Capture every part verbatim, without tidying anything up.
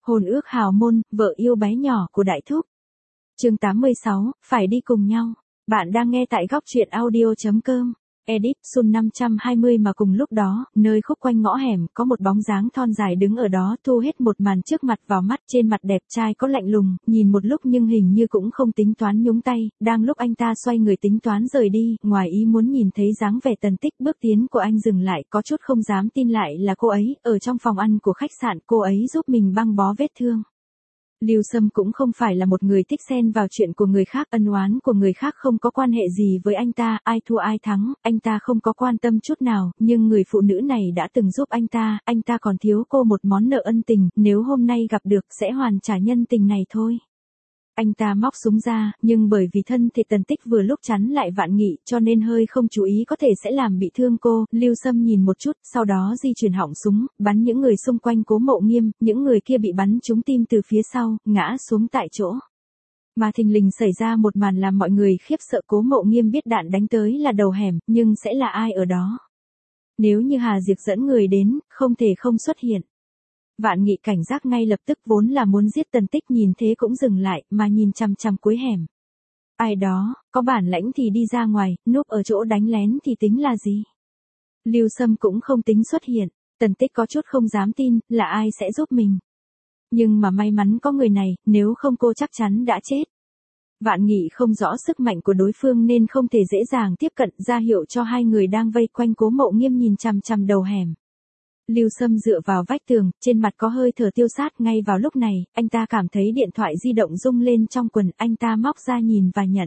Hôn ước hào môn, vợ yêu bé nhỏ của Đại Thúc. Chương tám mươi sáu, phải đi cùng nhau. Bạn đang nghe tại góc truyện audio chấm com. Edit, Sun năm trăm hai mươi mà cùng lúc đó, nơi khúc quanh ngõ hẻm, có một bóng dáng thon dài đứng ở đó thu hết một màn trước mặt vào mắt, trên mặt đẹp trai có lạnh lùng, nhìn một lúc nhưng hình như cũng không tính toán nhúng tay, đang lúc anh ta xoay người tính toán rời đi, ngoài ý muốn nhìn thấy dáng vẻ Tần Tích bước tiến của anh dừng lại, có chút không dám tin lại là cô ấy, ở trong phòng ăn của khách sạn, cô ấy giúp mình băng bó vết thương. Lưu Sâm cũng không phải là một người thích xen vào chuyện của người khác, ân oán của người khác không có quan hệ gì với anh ta, ai thua ai thắng, anh ta không có quan tâm chút nào, nhưng người phụ nữ này đã từng giúp anh ta, anh ta còn thiếu cô một món nợ ân tình, nếu hôm nay gặp được sẽ hoàn trả nhân tình này thôi. Anh ta móc súng ra, nhưng bởi vì thân thể Tần Tích vừa lúc chắn lại Vạn Nghị, cho nên hơi không chú ý có thể sẽ làm bị thương cô. Lưu Sâm nhìn một chút, sau đó di chuyển họng súng, bắn những người xung quanh Cố Mộ Nghiêm, những người kia bị bắn trúng tim từ phía sau, ngã xuống tại chỗ. Mà thình lình xảy ra một màn làm mọi người khiếp sợ. Cố Mộ Nghiêm biết đạn đánh tới là đầu hẻm, nhưng sẽ là ai ở đó? Nếu như Hà Diệp dẫn người đến, không thể không xuất hiện. Vạn Nghị cảnh giác ngay lập tức, vốn là muốn giết Tần Tích nhìn thế cũng dừng lại, mà nhìn chằm chằm cuối hẻm. Ai đó, có bản lãnh thì đi ra ngoài, núp ở chỗ đánh lén thì tính là gì? Lưu Sâm cũng không tính xuất hiện, Tần Tích có chút không dám tin, là ai sẽ giúp mình. Nhưng mà may mắn có người này, nếu không cô chắc chắn đã chết. Vạn Nghị không rõ sức mạnh của đối phương nên không thể dễ dàng tiếp cận, ra hiệu cho hai người đang vây quanh Cố Mộ Nghiêm nhìn chằm chằm đầu hẻm. Lưu Sâm dựa vào vách tường, trên mặt có hơi thở tiêu sát, ngay vào lúc này, anh ta cảm thấy điện thoại di động rung lên trong quần, anh ta móc ra nhìn và nhận.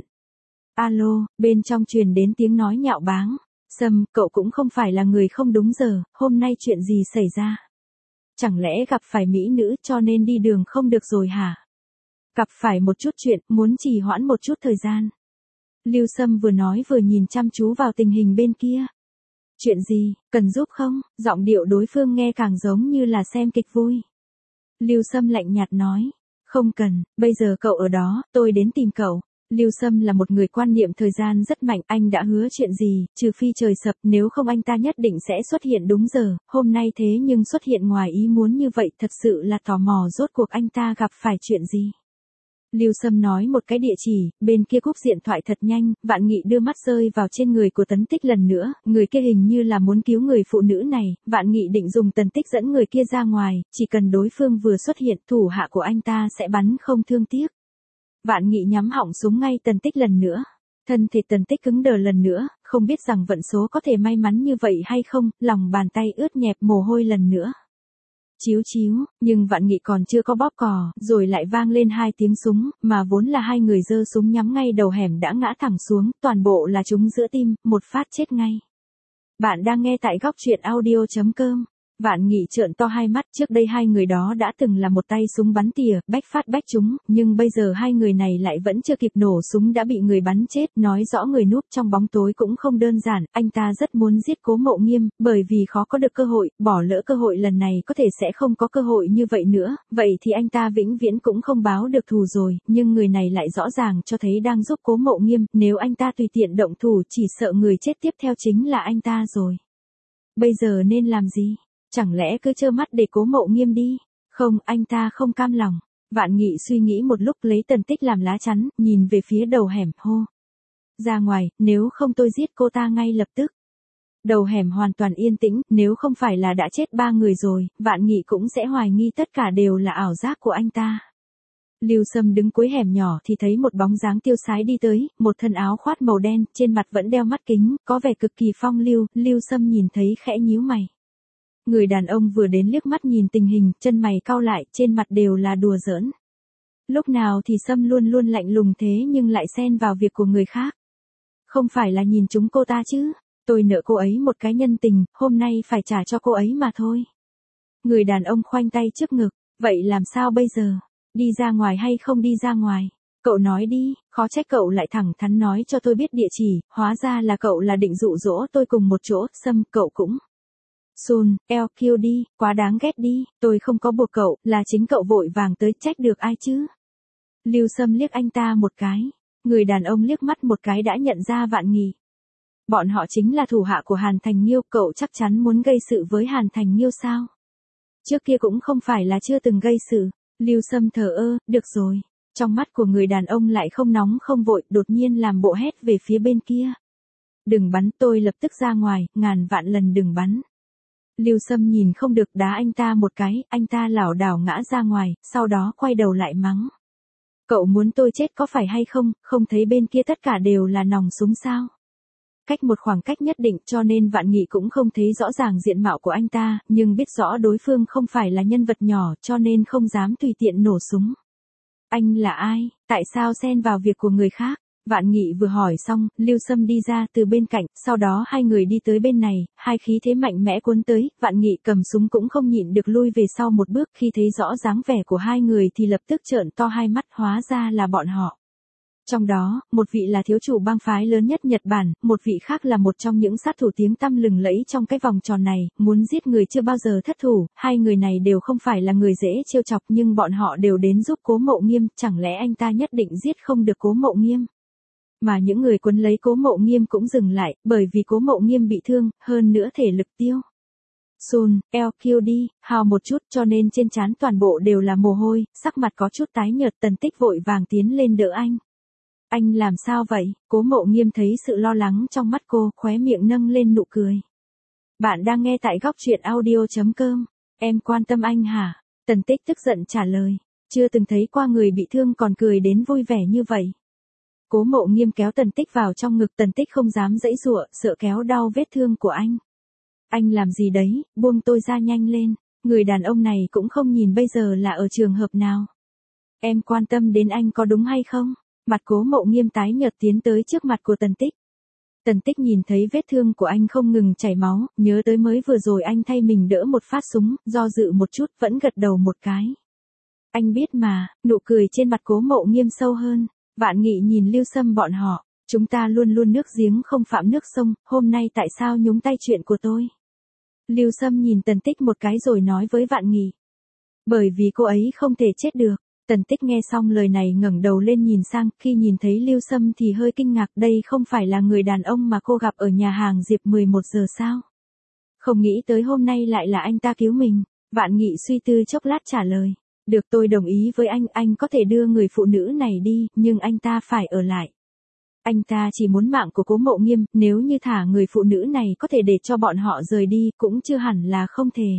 Alo, bên trong truyền đến tiếng nói nhạo báng. Sâm, cậu cũng không phải là người không đúng giờ, hôm nay chuyện gì xảy ra? Chẳng lẽ gặp phải mỹ nữ cho nên đi đường không được rồi hả? Gặp phải một chút chuyện, muốn trì hoãn một chút thời gian. Lưu Sâm vừa nói vừa nhìn chăm chú vào tình hình bên kia. Chuyện gì, cần giúp không? Giọng điệu đối phương nghe càng giống như là xem kịch vui. Lưu Sâm lạnh nhạt nói, không cần, bây giờ cậu ở đó, tôi đến tìm cậu. Lưu Sâm là một người quan niệm thời gian rất mạnh, anh đã hứa chuyện gì, trừ phi trời sập, nếu không anh ta nhất định sẽ xuất hiện đúng giờ, hôm nay thế nhưng xuất hiện ngoài ý muốn như vậy, thật sự là tò mò rốt cuộc anh ta gặp phải chuyện gì. Lưu Sâm nói một cái địa chỉ, bên kia cúp điện thoại thật nhanh, Vạn Nghị đưa mắt rơi vào trên người của Tần Tích lần nữa, người kia hình như là muốn cứu người phụ nữ này, Vạn Nghị định dùng Tần Tích dẫn người kia ra ngoài, chỉ cần đối phương vừa xuất hiện, thủ hạ của anh ta sẽ bắn không thương tiếc. Vạn Nghị nhắm họng súng ngay Tần Tích lần nữa. Thân thể Tần Tích cứng đờ lần nữa, không biết rằng vận số có thể may mắn như vậy hay không, lòng bàn tay ướt nhẹp mồ hôi lần nữa. Chíu chíu, nhưng Vạn Nghị còn chưa có bóp cò, rồi lại vang lên hai tiếng súng, mà vốn là hai người giơ súng nhắm ngay đầu hẻm đã ngã thẳng xuống, toàn bộ là trúng giữa tim, một phát chết ngay. Bạn đang nghe tại góc truyện audio chấm com. Vạn Nghị trợn to hai mắt, trước đây hai người đó đã từng là một tay súng bắn tỉa, bách phát bách trúng, nhưng bây giờ hai người này lại vẫn chưa kịp nổ súng đã bị người bắn chết, nói rõ người núp trong bóng tối cũng không đơn giản, anh ta rất muốn giết Cố Mộ Nghiêm, bởi vì khó có được cơ hội, bỏ lỡ cơ hội lần này có thể sẽ không có cơ hội như vậy nữa, vậy thì anh ta vĩnh viễn cũng không báo được thù rồi, nhưng người này lại rõ ràng cho thấy đang giúp Cố Mộ Nghiêm, nếu anh ta tùy tiện động thủ chỉ sợ người chết tiếp theo chính là anh ta rồi. Bây giờ nên làm gì? Chẳng lẽ cứ trơ mắt để Cố Mộ Nghiêm đi? Không, anh ta không cam lòng. Vạn Nghị suy nghĩ một lúc lấy Tần Tích làm lá chắn, nhìn về phía đầu hẻm, hô. Ra ngoài, nếu không tôi giết cô ta ngay lập tức. Đầu hẻm hoàn toàn yên tĩnh, nếu không phải là đã chết ba người rồi, Vạn Nghị cũng sẽ hoài nghi tất cả đều là ảo giác của anh ta. Lưu Sâm đứng cuối hẻm nhỏ thì thấy một bóng dáng tiêu sái đi tới, một thân áo khoác màu đen, trên mặt vẫn đeo mắt kính, có vẻ cực kỳ phong lưu, Lưu Sâm nhìn thấy khẽ nhíu mày. Người đàn ông vừa đến liếc mắt nhìn tình hình, chân mày cau lại, trên mặt đều là đùa giỡn. Lúc nào thì Sâm luôn luôn lạnh lùng thế nhưng lại xen vào việc của người khác. Không phải là nhìn chúng cô ta chứ, tôi nợ cô ấy một cái nhân tình, hôm nay phải trả cho cô ấy mà thôi. Người đàn ông khoanh tay trước ngực, vậy làm sao bây giờ, đi ra ngoài hay không đi ra ngoài? Cậu nói đi, khó trách cậu lại thẳng thắn nói cho tôi biết địa chỉ, hóa ra là cậu là định dụ dỗ tôi cùng một chỗ, Sâm, cậu cũng. Sun, eo kiêu đi, quá đáng ghét đi, tôi không có buộc cậu, là chính cậu vội vàng tới, trách được ai chứ? Lưu Sâm liếc anh ta một cái, người đàn ông liếc mắt một cái đã nhận ra Vạn Nghị. Bọn họ chính là thủ hạ của Hàn Thành Nghiêu, cậu chắc chắn muốn gây sự với Hàn Thành Nghiêu sao? Trước kia cũng không phải là chưa từng gây sự, Lưu Sâm thờ ơ, được rồi. Trong mắt của người đàn ông lại không nóng không vội, đột nhiên làm bộ hét về phía bên kia. Đừng bắn, tôi lập tức ra ngoài, ngàn vạn lần đừng bắn. Lưu Sâm nhìn không được đá anh ta một cái, anh ta lảo đảo ngã ra ngoài, sau đó quay đầu lại mắng. Cậu muốn tôi chết có phải hay không, không thấy bên kia tất cả đều là nòng súng sao? Cách một khoảng cách nhất định cho nên Vạn Nghị cũng không thấy rõ ràng diện mạo của anh ta, nhưng biết rõ đối phương không phải là nhân vật nhỏ cho nên không dám tùy tiện nổ súng. Anh là ai, tại sao xen vào việc của người khác? Vạn Nghị vừa hỏi xong, Lưu Sâm đi ra từ bên cạnh, sau đó hai người đi tới bên này, hai khí thế mạnh mẽ cuốn tới, Vạn Nghị cầm súng cũng không nhịn được lui về sau một bước, khi thấy rõ dáng vẻ của hai người thì lập tức trợn to hai mắt, hóa ra là bọn họ. Trong đó, một vị là thiếu chủ bang phái lớn nhất Nhật Bản, một vị khác là một trong những sát thủ tiếng tăm lừng lẫy trong cái vòng tròn này, muốn giết người chưa bao giờ thất thủ, hai người này đều không phải là người dễ trêu chọc nhưng bọn họ đều đến giúp Cố Mộ Nghiêm, chẳng lẽ anh ta nhất định giết không được Cố Mộ Nghiêm? Mà những người quấn lấy Cố Mộ Nghiêm cũng dừng lại, bởi vì Cố Mộ Nghiêm bị thương, hơn nữa thể lực tiêu. Sun, eo kiêu đi, hào một chút cho nên trên trán toàn bộ đều là mồ hôi, sắc mặt có chút tái nhợt. Tần Tích vội vàng tiến lên đỡ anh. Anh làm sao vậy? Cố Mộ Nghiêm thấy sự lo lắng trong mắt cô, khóe miệng nâng lên nụ cười. Bạn đang nghe tại góc truyện audio.com. Em quan tâm anh hả? Tần Tích tức giận trả lời. Chưa từng thấy qua người bị thương còn cười đến vui vẻ như vậy. Cố Mộ Nghiêm kéo Tần Tích vào trong ngực, Tần Tích không dám giãy giụa, sợ kéo đau vết thương của anh. Anh làm gì đấy, buông tôi ra nhanh lên. Người đàn ông này cũng không nhìn bây giờ là ở trường hợp nào. Em quan tâm đến anh có đúng hay không? Mặt Cố Mộ Nghiêm tái nhợt tiến tới trước mặt của Tần Tích. Tần Tích nhìn thấy vết thương của anh không ngừng chảy máu, nhớ tới mới vừa rồi anh thay mình đỡ một phát súng, do dự một chút vẫn gật đầu một cái. Anh biết mà, nụ cười trên mặt Cố Mộ Nghiêm sâu hơn. Vạn Nghị nhìn Lưu Sâm bọn họ, chúng ta luôn luôn nước giếng không phạm nước sông, hôm nay tại sao nhúng tay chuyện của tôi? Lưu Sâm nhìn Tần Tích một cái rồi nói với Vạn Nghị. Bởi vì cô ấy không thể chết được. Tần Tích nghe xong lời này ngẩng đầu lên nhìn sang, khi nhìn thấy Lưu Sâm thì hơi kinh ngạc, đây không phải là người đàn ông mà cô gặp ở nhà hàng Diệp mười một giờ sao? Không nghĩ tới hôm nay lại là anh ta cứu mình. Vạn Nghị suy tư chốc lát trả lời. Được, tôi đồng ý với anh, anh có thể đưa người phụ nữ này đi, nhưng anh ta phải ở lại. Anh ta chỉ muốn mạng của Cố Mộ Nghiêm, nếu như thả người phụ nữ này có thể để cho bọn họ rời đi, cũng chưa hẳn là không thể.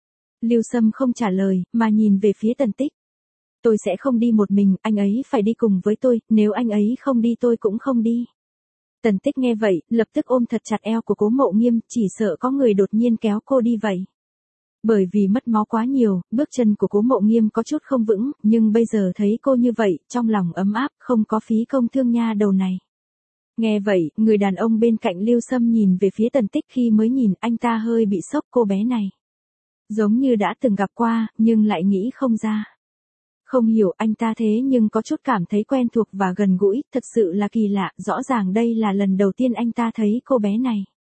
Lưu Sâm không trả lời, mà nhìn về phía Tần Tích. Tôi sẽ không đi một mình, anh ấy phải đi cùng với tôi, nếu anh ấy không đi tôi cũng không đi. Tần Tích nghe vậy, lập tức ôm thật chặt eo của Cố Mộ Nghiêm, chỉ sợ có người đột nhiên kéo cô đi vậy. Bởi vì mất máu quá nhiều, bước chân của Cố Mộ Nghiêm có chút không vững, nhưng bây giờ thấy cô như vậy, trong lòng ấm áp, không có phí công thương nha đầu này. Nghe vậy, người đàn ông bên cạnh Lưu Sâm nhìn về phía Tần Tích, khi mới nhìn anh ta hơi bị sốc cô bé này. Giống như đã từng gặp qua, nhưng lại nghĩ không ra. Không hiểu anh ta thế nhưng có chút cảm thấy quen thuộc và gần gũi, thật sự là kỳ lạ, rõ ràng đây là lần đầu tiên anh ta thấy cô bé này.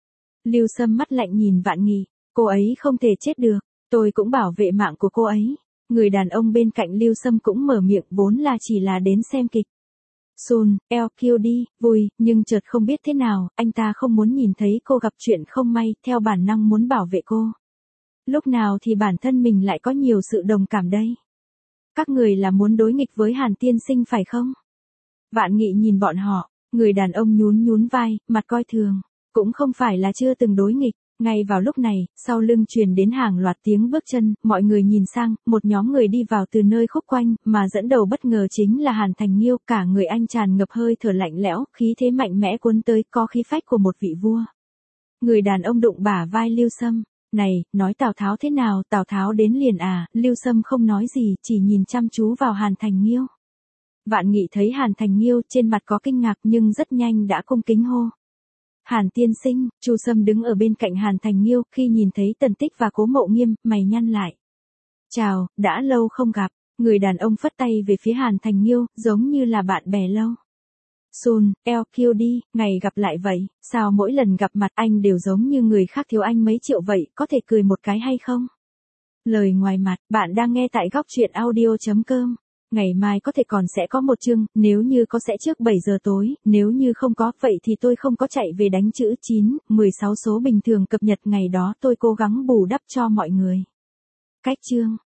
Lưu Sâm mắt lạnh nhìn Vạn Nghị, cô ấy không thể chết được, tôi cũng bảo vệ mạng của cô ấy. Người đàn ông bên cạnh Lưu Sâm cũng mở miệng, vốn là chỉ là đến xem kịch. Sun, eo kiêu đi, vui, nhưng chợt không biết thế nào, anh ta không muốn nhìn thấy cô gặp chuyện không may, theo bản năng muốn bảo vệ cô. Lúc nào thì bản thân mình lại có nhiều sự đồng cảm đây? Các người là muốn đối nghịch với Hàn tiên sinh phải không? Vạn Nghị nhìn bọn họ, người đàn ông nhún nhún vai, mặt coi thường. Cũng không phải là chưa từng đối nghịch. Ngay vào lúc này, sau lưng truyền đến hàng loạt tiếng bước chân, mọi người nhìn sang, một nhóm người đi vào từ nơi khúc quanh, mà dẫn đầu bất ngờ chính là Hàn Thành Nghiêu, cả người anh tràn ngập hơi thở lạnh lẽo, khí thế mạnh mẽ cuốn tới, có khí phách của một vị vua. Người đàn ông đụng bả vai Lưu Sâm. Này, nói Tào Tháo thế nào, Tào Tháo đến liền à? Lưu Sâm không nói gì, chỉ nhìn chăm chú vào Hàn Thành Nghiêu. Vạn Nghị thấy Hàn Thành Nghiêu trên mặt có kinh ngạc nhưng rất nhanh đã cung kính hô. Hàn tiên sinh. Chu Sâm đứng ở bên cạnh Hàn Thành Nghiêu, khi nhìn thấy Tần Tích và Cố Mộ Nghiêm, mày nhăn lại. Chào, đã lâu không gặp. Người đàn ông phất tay về phía Hàn Thành Nghiêu, giống như là bạn bè lâu. Sun, eo kiêu đi, ngày gặp lại vậy, sao mỗi lần gặp mặt anh đều giống như người khác thiếu anh mấy triệu vậy, có thể cười một cái hay không? Lời ngoài mặt, bạn đang nghe tại góc truyện audio.com. Ngày mai có thể còn sẽ có một chương, nếu như có sẽ trước bảy giờ tối, nếu như không có, vậy thì tôi không có chạy về đánh chữ chín, mười sáu số bình thường cập nhật ngày đó, tôi cố gắng bù đắp cho mọi người. Cách chương.